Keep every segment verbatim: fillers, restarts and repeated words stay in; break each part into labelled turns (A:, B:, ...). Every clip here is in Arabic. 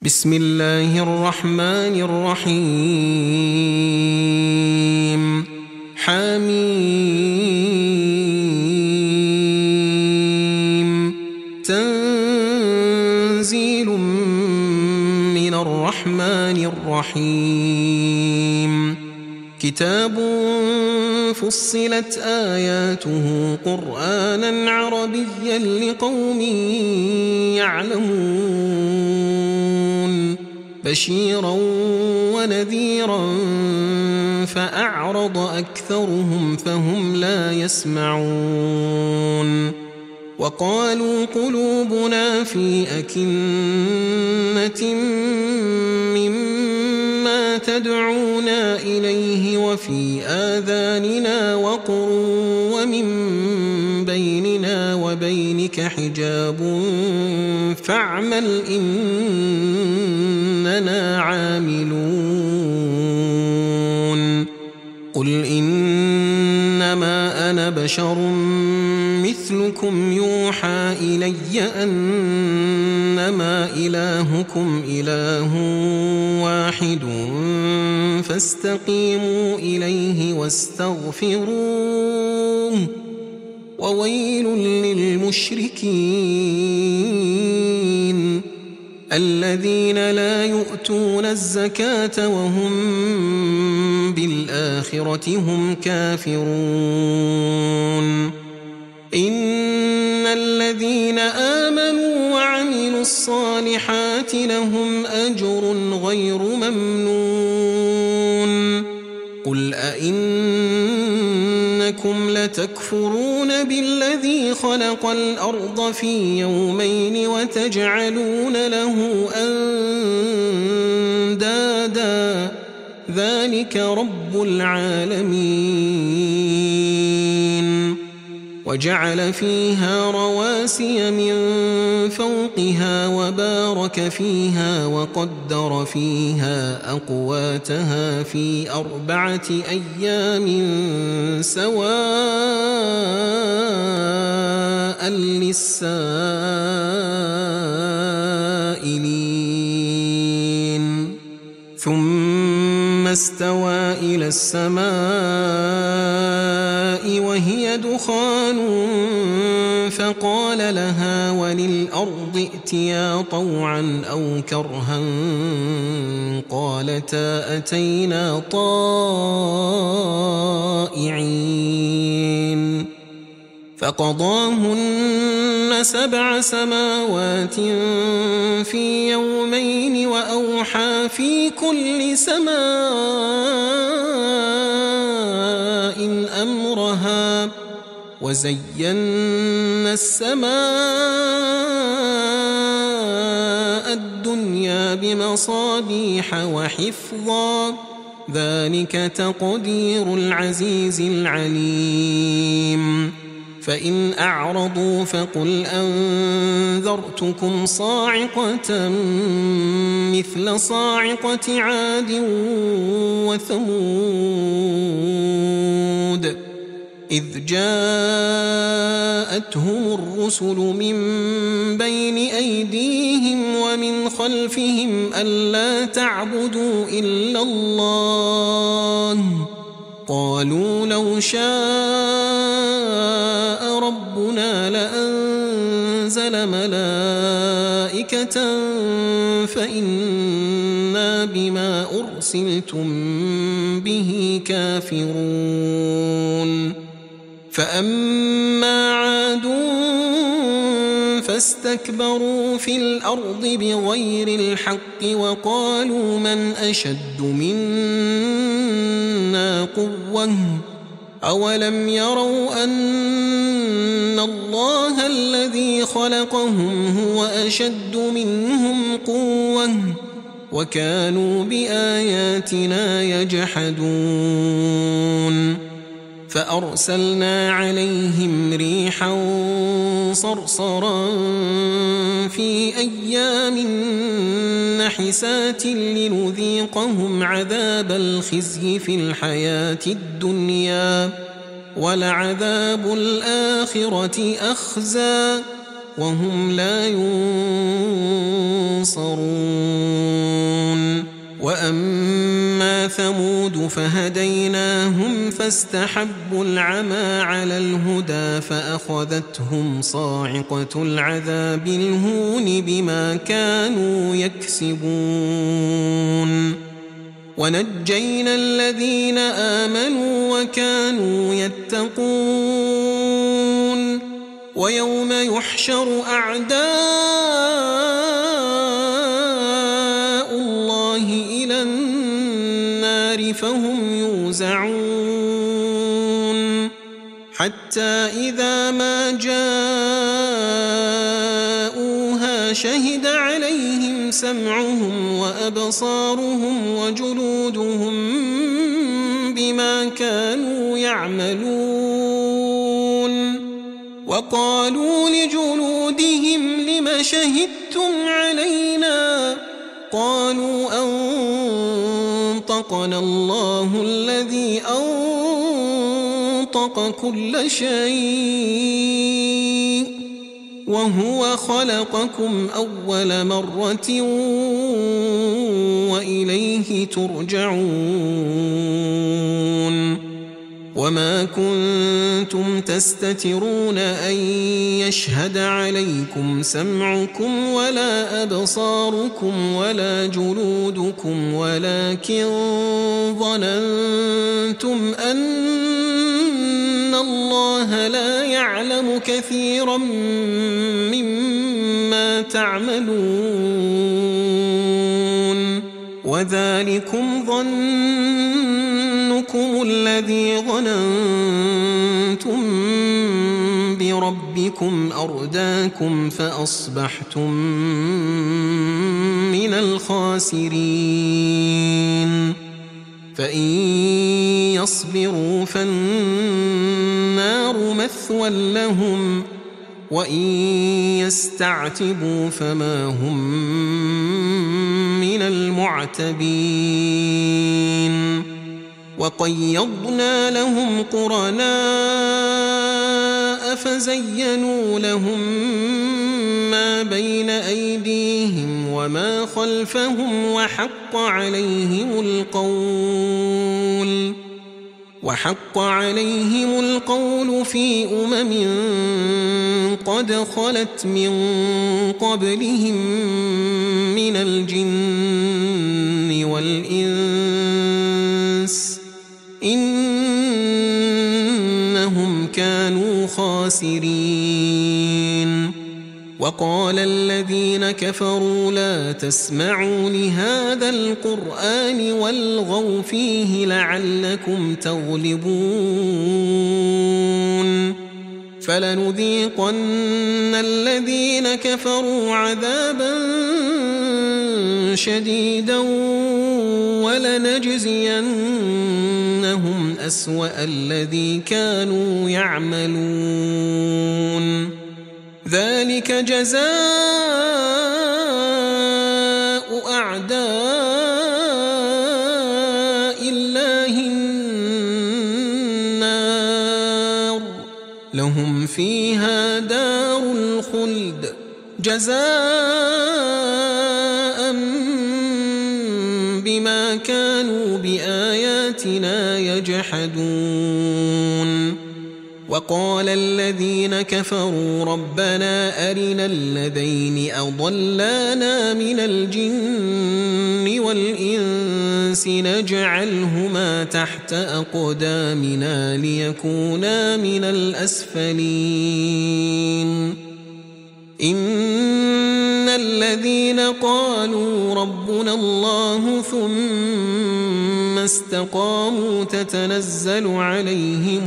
A: بسم الله الرحمن الرحيم حميم تنزيل من الرحمن الرحيم كتاب فصلت آياته قرآنا عربيا لقوم يعلمون بشيرا ونذيرا فأعرض أكثرهم فهم لا يسمعون وقالوا قلوبنا في أكنة مما تدعونا إليه وفي آذاننا وقر ومن بيننا وبينك حجاب فاعمل إننا عاملون قل إنما أنا بشر مثلكم يوحى إلي أنما إلهكم إله واحد فاستقيموا إليه واستغفروه وويل للمشركين الذين لا يؤتون الزكاة وهم بالآخرة هم كافرون إن الذين آمنوا وعملوا الصالحات لهم أجر غير ممنون قل أئنكم لتكفرون بالذي خلق الأرض في يومين وتجعلون له أندادا ذلك رب العالمين وجعل فيها رواسي من فوقها وبارك فيها وقدر فيها أقواتها في أربعة أيام سواء للسائلين ثم استوى إلى السماء وهي دخان فقال لها وللأرض ائتيا طوعا أو كرها قالتا أتينا طائعين فقضاهن سبع سماوات في يومين وأوحى في كل سماء أمرها وزينا السماء الدنيا بمصابيح وحفظا ذلك تقدير العزيز العليم فإن أعرضوا فقل أنذرتكم صاعقة مثل صاعقة عاد وثمود إذ جاءتهم الرسل من بين أيديهم ومن خلفهم ألا تعبدوا إلا الله قالوا لو شاء ربنا لأنزل ملائكة فإنا بما أرسلتم به كافرون فأما عاد فاستكبروا في الأرض بغير الحق وقالوا من أشد منا قوة أولم يروا أن الله الذي خلقهم هو أشد منهم قوة وكانوا بآياتنا يجحدون فأرسلنا عليهم ريحا صرصرا في أيام نحسات لنذيقهم عذاب الخزي في الحياة الدنيا ولعذاب الآخرة أخزى وهم لا ينصرون. وأما ثمود فهديناهم فاستحبوا العمى على الهدى فأخذتهم صاعقة العذاب الهون بما كانوا يكسبون ونجينا الذين آمنوا وكانوا يتقون ويوم يحشر أعداء الله إلى النار فهم يوزعون حتى إذا ما جاءوها شهد عليهم سمعهم وأبصارهم وجلودهم بما كانوا يعملون وقالوا لجلودهم لم شهدتم علينا قالوا أنطقنا الله الذي أنطق كل شيء وهو خلقكم أول مرة وإليه ترجعون وما كنتم تستترون أن يشهد عليكم سمعكم ولا أبصاركم ولا جلودكم ولكن ظننتم أن الله لا يعلم كثيرا مما تعملون وذلكم ظنكم الذي ظننتم بربكم أرداكم فأصبحتم من الخاسرين فإن يصبروا فالنار مثوى لهم وإن يستعتبوا فما هم من المعتبين وقيضنا لهم قرناء فزينوا لهم ما بين أيديهم وما خلفهم وحق عليهم القول وحق عليهم القول في أمم قد خلت من قبلهم من الجن والإنس إنهم كانوا خاسرين وقال الذين كفروا لا تسمعوا لهذا القرآن والغوا فيه لعلكم تغلبون فلنذيقن الذين كفروا عذابا شديدا ولنجزينهم أسوأ الذي كانوا يعملون ذلك جزاء أعداء الله النار لهم فيها دار الخلد جزاء بما كانوا بآياتنا يجحدون وقال الذين كفروا ربنا أرنا الذين أضلانا من الجن والإنس نجعلهما تحت أقدامنا ليكونا من الأسفلين إن الذين قالوا ربنا الله ثم استقاموا تتنزل عليهم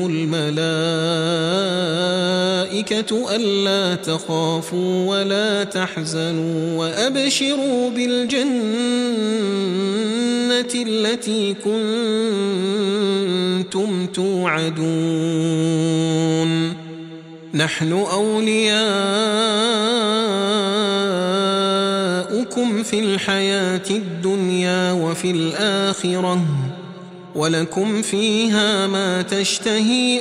A: الملائكة ألا تخافوا ولا تحزنوا وأبشروا بالجنة التي كنتم توعدون نحن أولياؤكم في الحياة الدنيا وفي الآخرة ولكم فيها ما تشتهي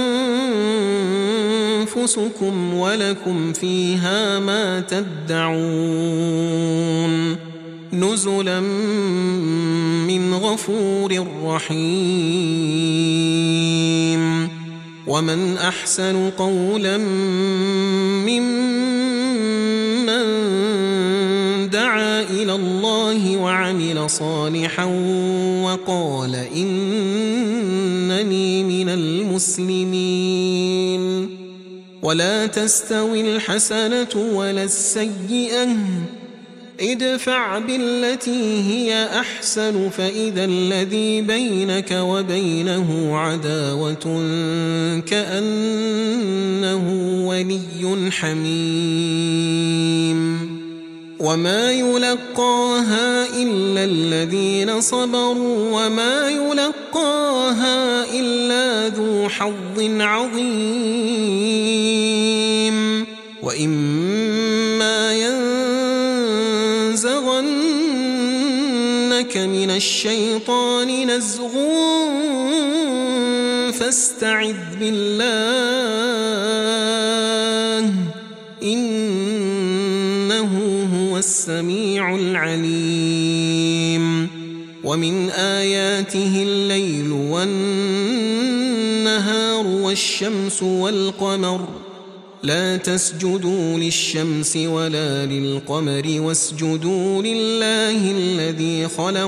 A: أنفسكم ولكم فيها ما تدعون نزلا من غفور رحيم ومن أحسن قولا ممن دعا إلى الله وعمل صالحا وقال إنني من المسلمين ولا تستوي الحسنة ولا السيئة ادفع بالتي هي أحسن فإذا الذي بينك وبينه عداوة كأنه ولي حميم وما يلقاها إلا الذين صبروا وما يلقاها إلا ذو حظ عظيم وإما ينزغنك من الشيطان نزغ فاستعذ بالله إنه هو السميع العليم ومن آياته الليل والنهار والشمس والقمر لا تسجدوا للشمس ولا للقمر واسجدوا لله الذي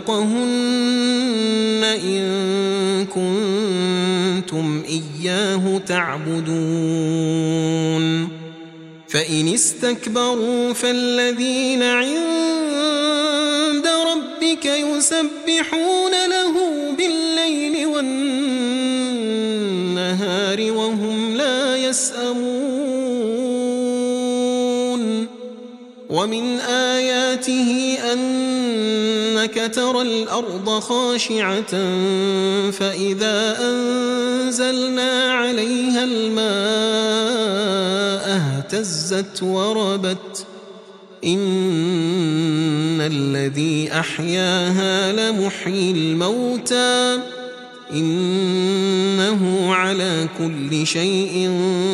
A: خلقهن إن كنتم إياه تعبدون فإن استكبروا فالذين عند ربك يسبحون له بالليل والنهار وهم لا يسأمون ومن آياته أنك ترى الأرض خاشعة فإذا أنزلنا عليها الماء اهتزت وربت إن الذي أحياها لمحيي الموتى إنه على كل شيء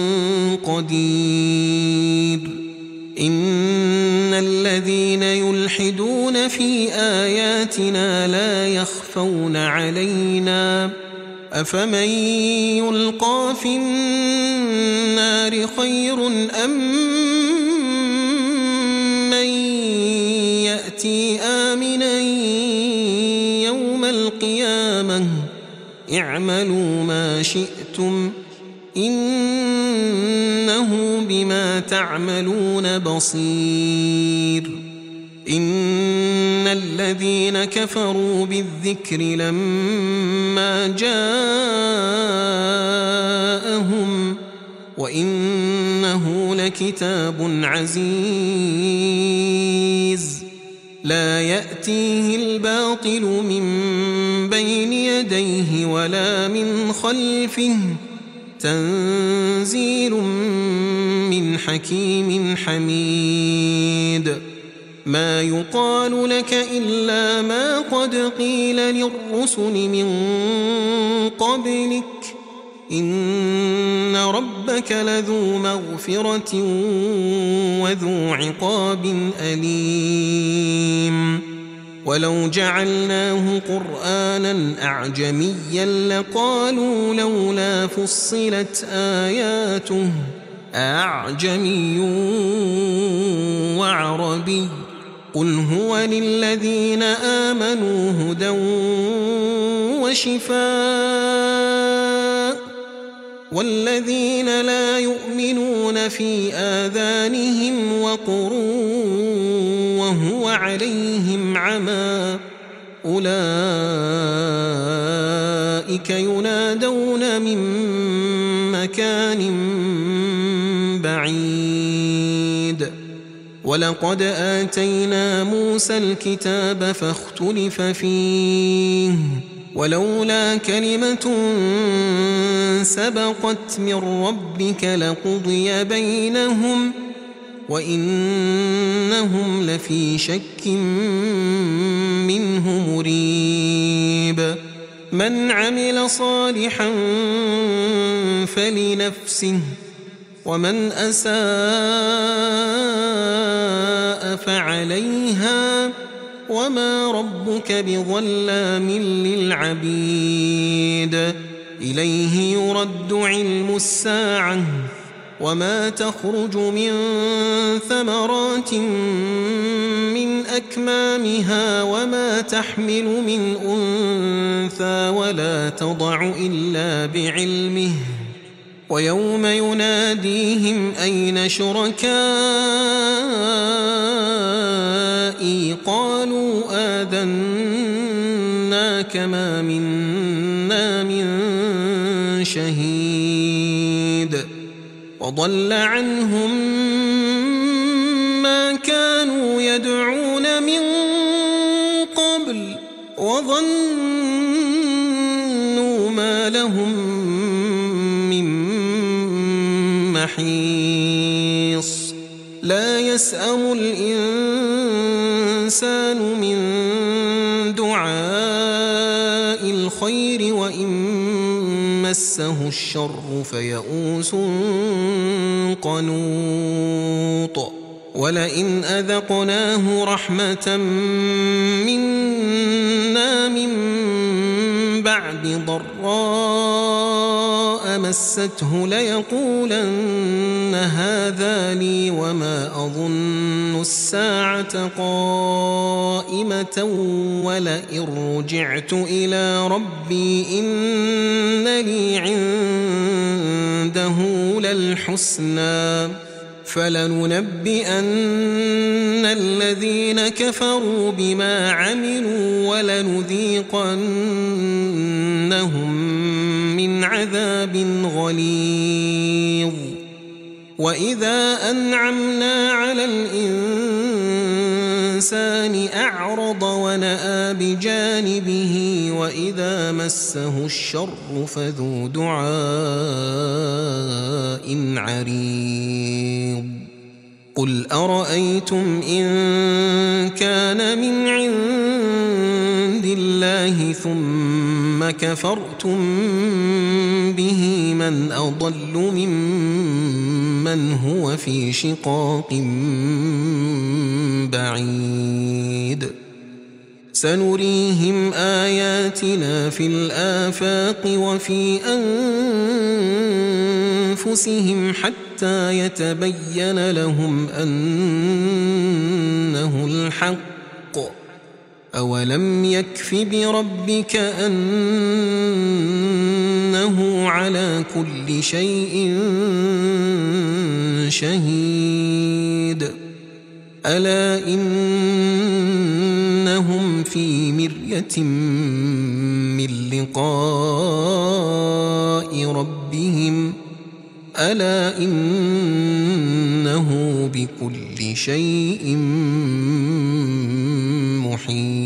A: قدير إن الذين يلحدون في آياتنا لا يخفون علينا أفمن يلقى في النار خير أم من يأتي آمنا يوم القيامة اعملوا ما شئتم إنه بما تعملون بصير إن الذين كفروا بالذكر لما جاءهم وإنه لكتاب عزيز لا يأتيه الباطل من بين يديه ولا من خلفه تنزيل من حكيم حميد ما يقال لك إلا ما قد قيل للرسل من قبلك إن ربك لذو مغفرة وذو عقاب أليم ولو جعلناه قرآنا أعجميا لقالوا لولا فصلت آياته أعجمي وعربي قل هو للذين آمنوا هدى وشفاء والذين لا يؤمنون في آذانهم وقر وهو عليهم عمى أولئك ينادون من مكان بعيد ولقد آتينا موسى الكتاب فاختلف فيه ولولا كلمة سبقت من ربك لقضي بينهم وإنهم لفي شك منه مريب من عمل صالحا فلنفسه ومن أساء فعليها وما ربك بظلام للعبيد إليه يرد علم الساعة وما تخرج من ثمرات من أكمامها وما تحمل من أنثى ولا تضع إلا بعلمه ويوم يناديهم أين شركائي قالوا آذناك ما منا من شهيد وضل عنهم ما كانوا يدعون من قبل وظنوا ما لهم من محيص لا يسأم الإنسان من دعاء الخير وإن مسه الشر فيئوس قنوط ولئن أذقناه رحمة منا من بعد ضراء مسته ليقولن هذا لي وما أظن الساعة قائمة ولئن رجعت إلى ربي إن لي عنده للحسنى فلننبئن الذين كفروا بما عملوا ولنذيقنهم من عذاب غليظ وإذا أنعمنا على الإنسان أعرض ونأى بجانبه وإذا مسه الشر فذو دعاء عريض قل أرأيتم إن كان من عند الله ثم كفرتم به من أضل ممن هو في شقاق بعيد سنريهم آياتنا في الآفاق وفي أنفسهم حتى يتبين لهم أنه الحق أولم يكف بربك أنه على كل شيء شهيد ألا إنهم في مرية من لقاء ربهم ألا إنه بكل شيء محيط